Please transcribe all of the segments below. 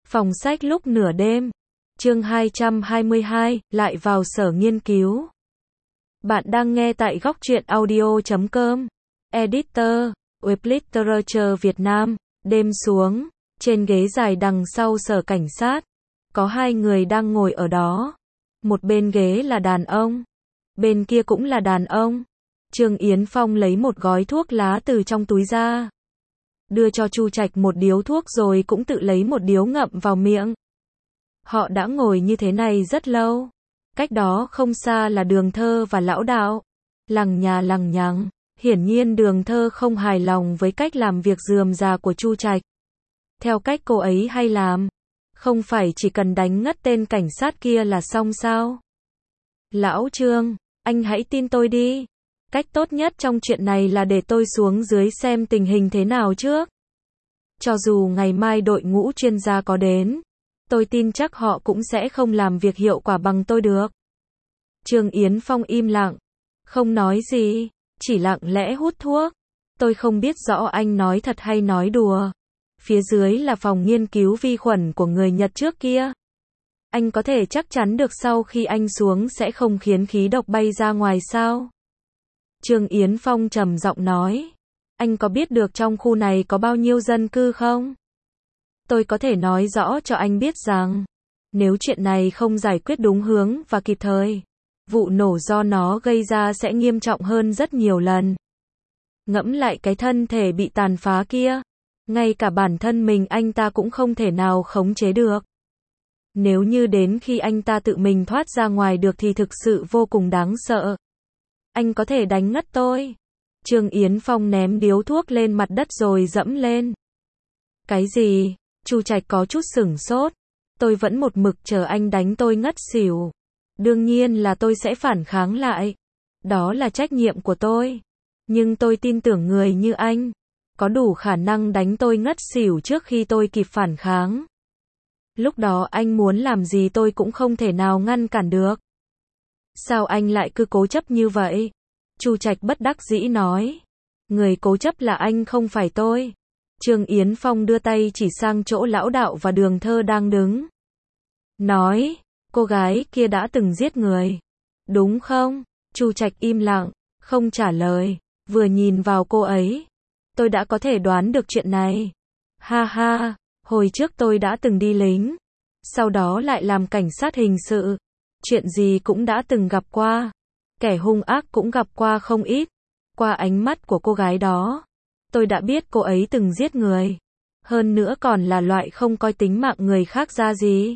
Phòng sách lúc nửa đêm. Chương 222, lại vào sở nghiên cứu. Bạn đang nghe tại góc truyện audio.com. Editor, Web Literature Việt Nam. Đêm xuống, trên ghế dài đằng sau sở cảnh sát, có hai người đang ngồi ở đó. Một bên ghế là đàn ông, bên kia cũng là đàn ông. Trương Yến Phong lấy một gói thuốc lá từ trong túi ra, đưa cho Chu Trạch một điếu thuốc rồi cũng tự lấy một điếu ngậm vào miệng. Họ đã ngồi như thế này rất lâu. Cách đó không xa là Đường Thơ và Lão Đạo. Lằng nhà lằng nhằng. Hiển nhiên Đường Thơ không hài lòng với cách làm việc rườm rà của Chu Trạch. Theo cách cô ấy hay làm, không phải chỉ cần đánh ngất tên cảnh sát kia là xong sao? Lão Trương, anh hãy tin tôi đi. Cách tốt nhất trong chuyện này là để tôi xuống dưới xem tình hình thế nào trước. Cho dù ngày mai đội ngũ chuyên gia có đến, tôi tin chắc họ cũng sẽ không làm việc hiệu quả bằng tôi được. Trương Yến Phong im lặng, không nói gì, chỉ lặng lẽ hút thuốc. Tôi không biết rõ anh nói thật hay nói đùa. Phía dưới là phòng nghiên cứu vi khuẩn của người Nhật trước kia. Anh có thể chắc chắn được sau khi anh xuống sẽ không khiến khí độc bay ra ngoài sao? Trương Yến Phong trầm giọng nói. Anh có biết được trong khu này có bao nhiêu dân cư không? Tôi có thể nói rõ cho anh biết rằng, nếu chuyện này không giải quyết đúng hướng và kịp thời, vụ nổ do nó gây ra sẽ nghiêm trọng hơn rất nhiều lần. Ngẫm lại cái thân thể bị tàn phá kia, ngay cả bản thân mình anh ta cũng không thể nào khống chế được. Nếu như đến khi anh ta tự mình thoát ra ngoài được thì thực sự vô cùng đáng sợ. Anh có thể đánh ngất tôi. Trương Yến Phong ném điếu thuốc lên mặt đất rồi dẫm lên. Cái gì? Chu Trạch có chút sửng sốt. Tôi vẫn một mực chờ anh đánh tôi ngất xỉu. Đương nhiên là tôi sẽ phản kháng lại. Đó là trách nhiệm của tôi. Nhưng tôi tin tưởng người như anh có đủ khả năng đánh tôi ngất xỉu trước khi tôi kịp phản kháng. Lúc đó anh muốn làm gì tôi cũng không thể nào ngăn cản được. Sao anh lại cứ cố chấp như vậy? Chu Trạch bất đắc dĩ nói. Người cố chấp là anh không phải tôi. Trương Yến Phong đưa tay chỉ sang chỗ Lão Đạo và Đường Thơ đang đứng. Nói, cô gái kia đã từng giết người. Đúng không? Chu Trạch im lặng, không trả lời, vừa nhìn vào cô ấy. Tôi đã có thể đoán được chuyện này. Ha ha, hồi trước tôi đã từng đi lính. Sau đó lại làm cảnh sát hình sự. Chuyện gì cũng đã từng gặp qua. Kẻ hung ác cũng gặp qua không ít. Qua ánh mắt của cô gái đó, tôi đã biết cô ấy từng giết người. Hơn nữa còn là loại không coi tính mạng người khác ra gì.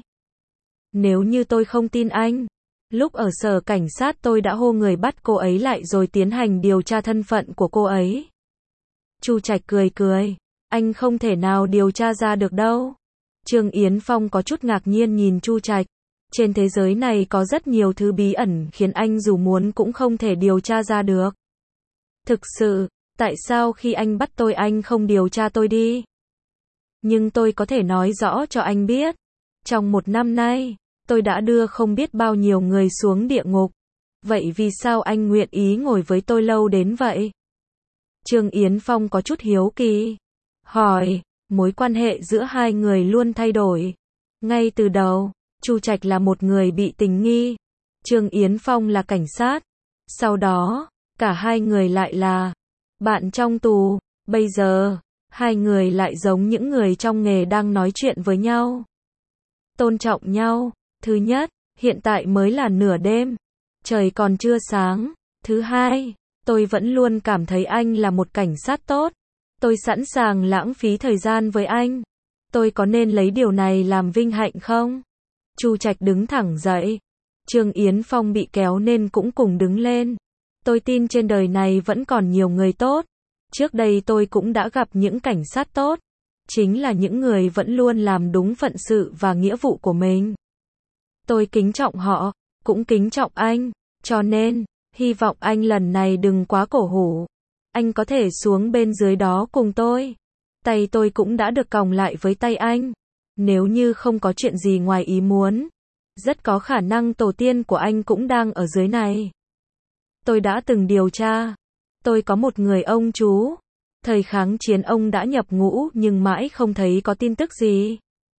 Nếu như tôi không tin anh, lúc ở sở cảnh sát tôi đã hô người bắt cô ấy lại rồi tiến hành điều tra thân phận của cô ấy. Chu Trạch cười cười. Anh không thể nào điều tra ra được đâu. Trương Yến Phong có chút ngạc nhiên nhìn Chu Trạch. Trên thế giới này có rất nhiều thứ bí ẩn khiến anh dù muốn cũng không thể điều tra ra được. Thực sự, tại sao khi anh bắt tôi anh không điều tra tôi đi? Nhưng tôi có thể nói rõ cho anh biết. Trong 1 năm nay, tôi đã đưa không biết bao nhiêu người xuống địa ngục. Vậy vì sao anh nguyện ý ngồi với tôi lâu đến vậy? Trương Yến Phong có chút hiếu kỳ. Hỏi, mối quan hệ giữa hai người luôn thay đổi. Ngay từ đầu, Chu Trạch là một người bị tình nghi. Trương Yến Phong là cảnh sát. Sau đó, cả hai người lại là bạn trong tù. Bây giờ, hai người lại giống những người trong nghề đang nói chuyện với nhau. Tôn trọng nhau. Thứ nhất, hiện tại mới là nửa đêm. Trời còn chưa sáng. Thứ hai, tôi vẫn luôn cảm thấy anh là một cảnh sát tốt. Tôi sẵn sàng lãng phí thời gian với anh. Tôi có nên lấy điều này làm vinh hạnh không? Chu Trạch đứng thẳng dậy. Trương Yến Phong bị kéo nên cũng cùng đứng lên. Tôi tin trên đời này vẫn còn nhiều người tốt. Trước đây tôi cũng đã gặp những cảnh sát tốt. Chính là những người vẫn luôn làm đúng phận sự và nghĩa vụ của mình. Tôi kính trọng họ, cũng kính trọng anh. Cho nên, hy vọng anh lần này đừng quá cổ hủ. Anh có thể xuống bên dưới đó cùng tôi. Tay tôi cũng đã được còng lại với tay anh. Nếu như không có chuyện gì ngoài ý muốn, rất có khả năng tổ tiên của anh cũng đang ở dưới này. Tôi đã từng điều tra. Tôi có một người ông chú. Thời kháng chiến ông đã nhập ngũ nhưng mãi không thấy có tin tức gì.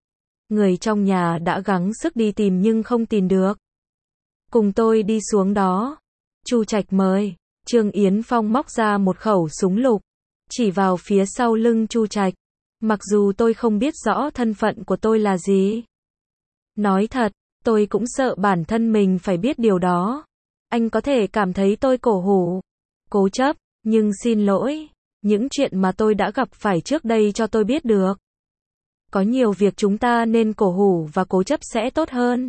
Người trong nhà đã gắng sức đi tìm nhưng không tìm được. Cùng tôi đi xuống đó. Chu Trạch mời. Trương Yến Phong móc ra một khẩu súng lục, chỉ vào phía sau lưng Chu Trạch. Mặc dù tôi không biết rõ thân phận của tôi là gì. Nói thật, tôi cũng sợ bản thân mình phải biết điều đó. Anh có thể cảm thấy tôi cổ hủ, cố chấp, nhưng xin lỗi, những chuyện mà tôi đã gặp phải trước đây cho tôi biết được. Có nhiều việc chúng ta nên cổ hủ và cố chấp sẽ tốt hơn.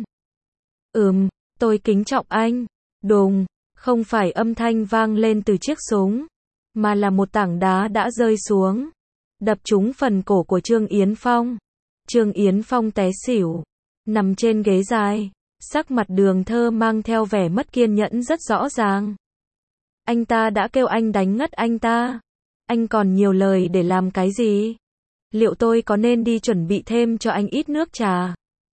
Tôi kính trọng anh. Đùng, không phải âm thanh vang lên từ chiếc súng, mà là một tảng đá đã rơi xuống, đập trúng phần cổ của Trương Yến Phong. Trương Yến Phong té xỉu, nằm trên ghế dài, sắc mặt Đường Thơ mang theo vẻ mất kiên nhẫn rất rõ ràng. Anh ta đã kêu anh đánh ngất anh ta. Anh còn nhiều lời để làm cái gì? Liệu tôi có nên đi chuẩn bị thêm cho anh ít nước trà?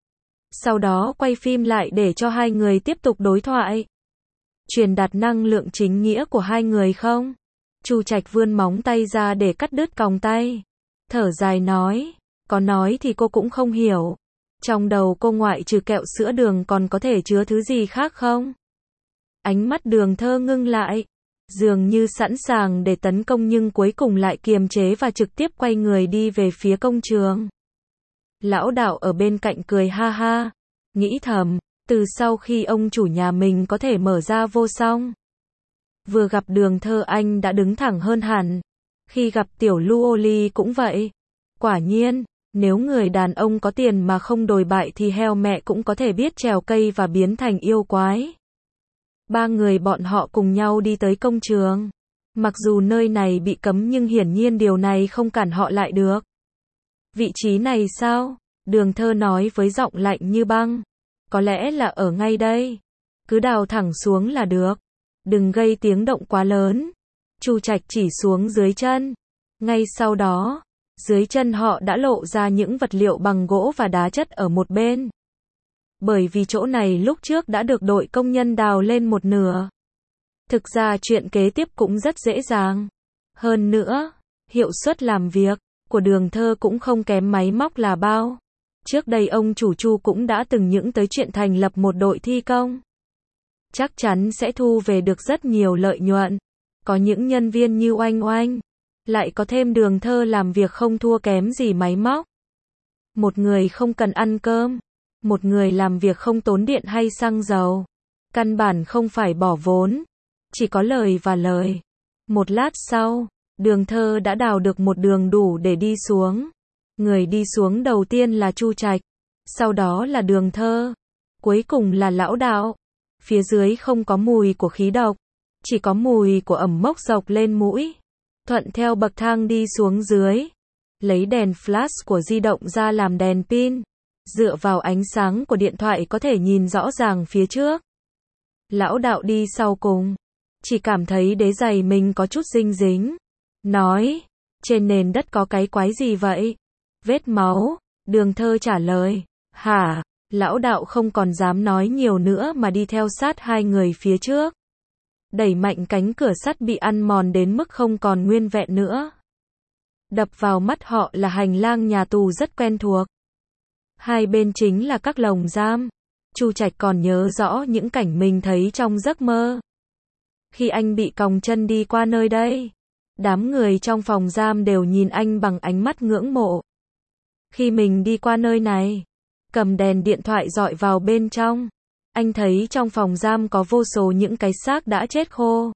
Sau đó quay phim lại để cho hai người tiếp tục đối thoại. Truyền đạt năng lượng chính nghĩa của hai người không? Chu Trạch vươn móng tay ra để cắt đứt còng tay. Thở dài nói, có nói thì cô cũng không hiểu. Trong đầu cô ngoại trừ kẹo sữa đường còn có thể chứa thứ gì khác không? Ánh mắt Đường Thơ ngưng lại, dường như sẵn sàng để tấn công nhưng cuối cùng lại kiềm chế và trực tiếp quay người đi về phía công trường. Lão đạo ở bên cạnh cười ha ha, nghĩ thầm, từ sau khi ông chủ nhà mình có thể mở ra vô song. Vừa gặp Đường Thơ anh đã đứng thẳng hơn hẳn. Khi gặp tiểu Lưu Ly cũng vậy. Quả nhiên, nếu người đàn ông có tiền mà không đồi bại thì heo mẹ cũng có thể biết trèo cây và biến thành yêu quái. Ba người bọn họ cùng nhau đi tới công trường. Mặc dù nơi này bị cấm nhưng hiển nhiên điều này không cản họ lại được. Vị trí này sao? Đường Thơ nói với giọng lạnh như băng. Có lẽ là ở ngay đây. Cứ đào thẳng xuống là được. Đừng gây tiếng động quá lớn. Chu Trạch chỉ xuống dưới chân. Ngay sau đó, dưới chân họ đã lộ ra những vật liệu bằng gỗ và đá chất ở một bên. Bởi vì chỗ này lúc trước đã được đội công nhân đào lên một nửa. Thực ra chuyện kế tiếp cũng rất dễ dàng. Hơn nữa, hiệu suất làm việc của Đường Thơ cũng không kém máy móc là bao. Trước đây ông chủ Chu cũng đã từng những tới chuyện thành lập một đội thi công. Chắc chắn sẽ thu về được rất nhiều lợi nhuận. Có những nhân viên như Oanh Oanh, lại có thêm Đường Thơ làm việc không thua kém gì máy móc. Một người không cần ăn cơm, một người làm việc không tốn điện hay xăng dầu. Căn bản không phải bỏ vốn, chỉ có lời và lời. Một lát sau, Đường Thơ đã đào được một đường đủ để đi xuống. Người đi xuống đầu tiên là Chu Trạch, sau đó là Đường Thơ, cuối cùng là lão đạo. Phía dưới không có mùi của khí độc, chỉ có mùi của ẩm mốc dọc lên mũi. Thuận theo bậc thang đi xuống dưới, lấy đèn flash của di động ra làm đèn pin. Dựa vào ánh sáng của điện thoại có thể nhìn rõ ràng phía trước. Lão đạo đi sau cùng, chỉ cảm thấy đế giày mình có chút dinh dính. Nói, trên nền đất có cái quái gì vậy? Vết máu. Đường Thơ trả lời, hả? Lão đạo không còn dám nói nhiều nữa mà đi theo sát hai người phía trước. Đẩy mạnh cánh cửa sắt bị ăn mòn đến mức không còn nguyên vẹn nữa. Đập vào mắt họ là hành lang nhà tù rất quen thuộc. Hai bên chính là các lồng giam. Chu Trạch còn nhớ rõ những cảnh mình thấy trong giấc mơ. Khi anh bị còng chân đi qua nơi đây, đám người trong phòng giam đều nhìn anh bằng ánh mắt ngưỡng mộ. Khi mình đi qua nơi này, cầm đèn điện thoại dọi vào bên trong, anh thấy trong phòng giam có vô số những cái xác đã chết khô.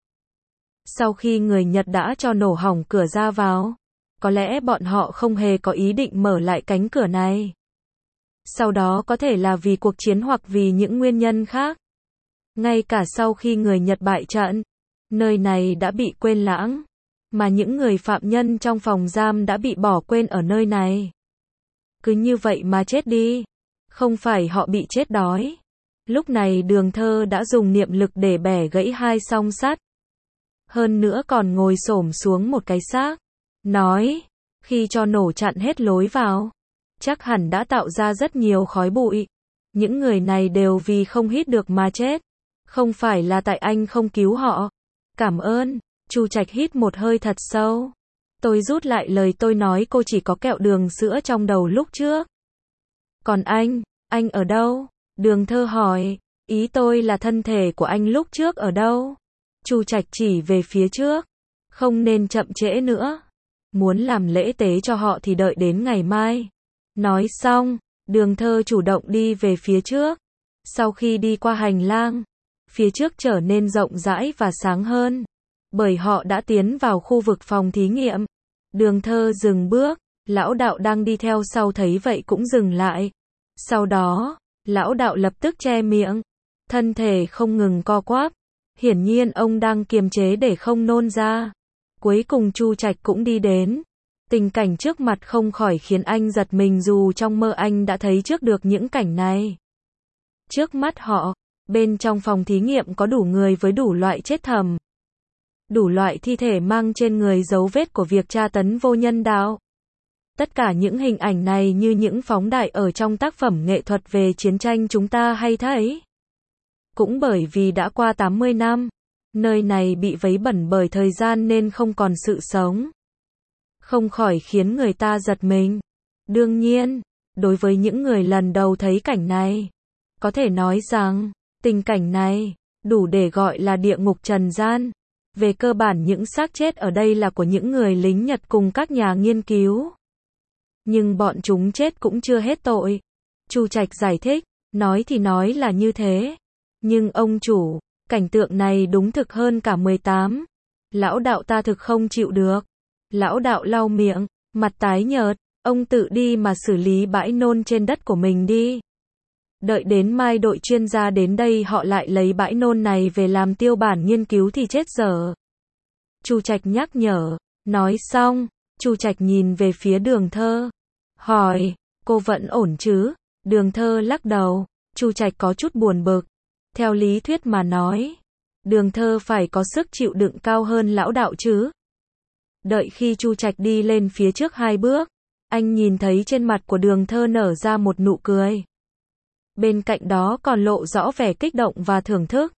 Sau khi người Nhật đã cho nổ hỏng cửa ra vào, có lẽ bọn họ không hề có ý định mở lại cánh cửa này. Sau đó có thể là vì cuộc chiến hoặc vì những nguyên nhân khác. Ngay cả sau khi người Nhật bại trận, nơi này đã bị quên lãng, mà những người phạm nhân trong phòng giam đã bị bỏ quên ở nơi này. Cứ như vậy mà chết đi. Không phải họ bị chết đói. Lúc này Đường Thơ đã dùng niệm lực để bẻ gãy hai song sắt. Hơn nữa còn ngồi xổm xuống một cái xác. Nói, khi cho nổ chặn hết lối vào, chắc hẳn đã tạo ra rất nhiều khói bụi. Những người này đều vì không hít được mà chết. Không phải là tại anh không cứu họ. Cảm ơn. Chu Trạch hít một hơi thật sâu. Tôi rút lại lời tôi nói, cô chỉ có kẹo đường sữa trong đầu lúc trước. Còn anh ở đâu? Đường Thơ hỏi. Ý tôi là thân thể của anh lúc trước ở đâu? Chu Trạch chỉ về phía trước. Không nên chậm trễ nữa. Muốn làm lễ tế cho họ thì đợi đến ngày mai. Nói xong, Đường Thơ chủ động đi về phía trước. Sau khi đi qua hành lang, phía trước trở nên rộng rãi và sáng hơn. Bởi họ đã tiến vào khu vực phòng thí nghiệm. Đường Thơ dừng bước, lão đạo đang đi theo sau thấy vậy cũng dừng lại. Sau đó, lão đạo lập tức che miệng. Thân thể không ngừng co quắp. Hiển nhiên ông đang kiềm chế để không nôn ra. Cuối cùng Chu Trạch cũng đi đến. Tình cảnh trước mặt không khỏi khiến anh giật mình dù trong mơ anh đã thấy trước được những cảnh này. Trước mắt họ, bên trong phòng thí nghiệm có đủ người với đủ loại chết thầm. Đủ loại thi thể mang trên người dấu vết của việc tra tấn vô nhân đạo. Tất cả những hình ảnh này như những phóng đại ở trong tác phẩm nghệ thuật về chiến tranh chúng ta hay thấy. Cũng bởi vì đã qua 80 năm, nơi này bị vấy bẩn bởi thời gian nên không còn sự sống. Không khỏi khiến người ta giật mình. Đương nhiên, đối với những người lần đầu thấy cảnh này, có thể nói rằng, tình cảnh này, đủ để gọi là địa ngục trần gian. Về cơ bản những xác chết ở đây là của những người lính Nhật cùng các nhà nghiên cứu. Nhưng bọn chúng chết cũng chưa hết tội. Chu Trạch giải thích, nói thì nói là như thế. Nhưng ông chủ, cảnh tượng này đúng thực hơn cả 18. Lão đạo ta thực không chịu được. Lão đạo lau miệng, mặt tái nhợt, ông tự đi mà xử lý bãi nôn trên đất của mình đi. Đợi đến mai đội chuyên gia đến đây họ lại lấy bãi nôn này về làm tiêu bản nghiên cứu thì chết dở. Chu Trạch nhắc nhở, nói xong, Chu Trạch nhìn về phía Đường Thơ. Hỏi, cô vẫn ổn chứ? Đường Thơ lắc đầu, Chu Trạch có chút buồn bực. Theo lý thuyết mà nói, Đường Thơ phải có sức chịu đựng cao hơn lão đạo chứ. Đợi khi Chu Trạch đi lên phía trước 2 bước, anh nhìn thấy trên mặt của Đường Thơ nở ra một nụ cười. Bên cạnh đó còn lộ rõ vẻ kích động và thưởng thức.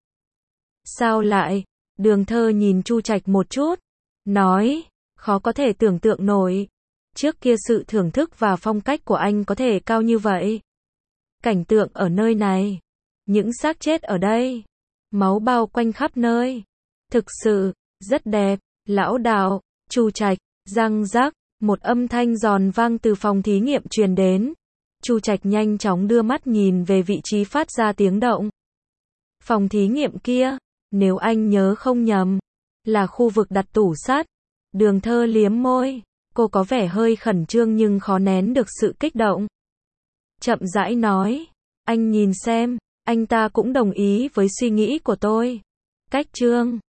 Sao lại? Đường Thơ nhìn Chu Trạch một chút, nói, khó có thể tưởng tượng nổi. Trước kia sự thưởng thức và phong cách của anh có thể cao như vậy. Cảnh tượng ở nơi này, những xác chết ở đây, máu bao quanh khắp nơi. Thực sự, rất đẹp. Lão đạo, Chu Trạch, răng rắc, một âm thanh giòn vang từ phòng thí nghiệm truyền đến. Chu Trạch nhanh chóng đưa mắt nhìn về vị trí phát ra tiếng động. Phòng thí nghiệm kia, nếu anh nhớ không nhầm, là khu vực đặt tủ sắt. Đường Thơ liếm môi, cô có vẻ hơi khẩn trương nhưng khó nén được sự kích động. Chậm rãi nói, anh nhìn xem, anh ta cũng đồng ý với suy nghĩ của tôi. Cách Trương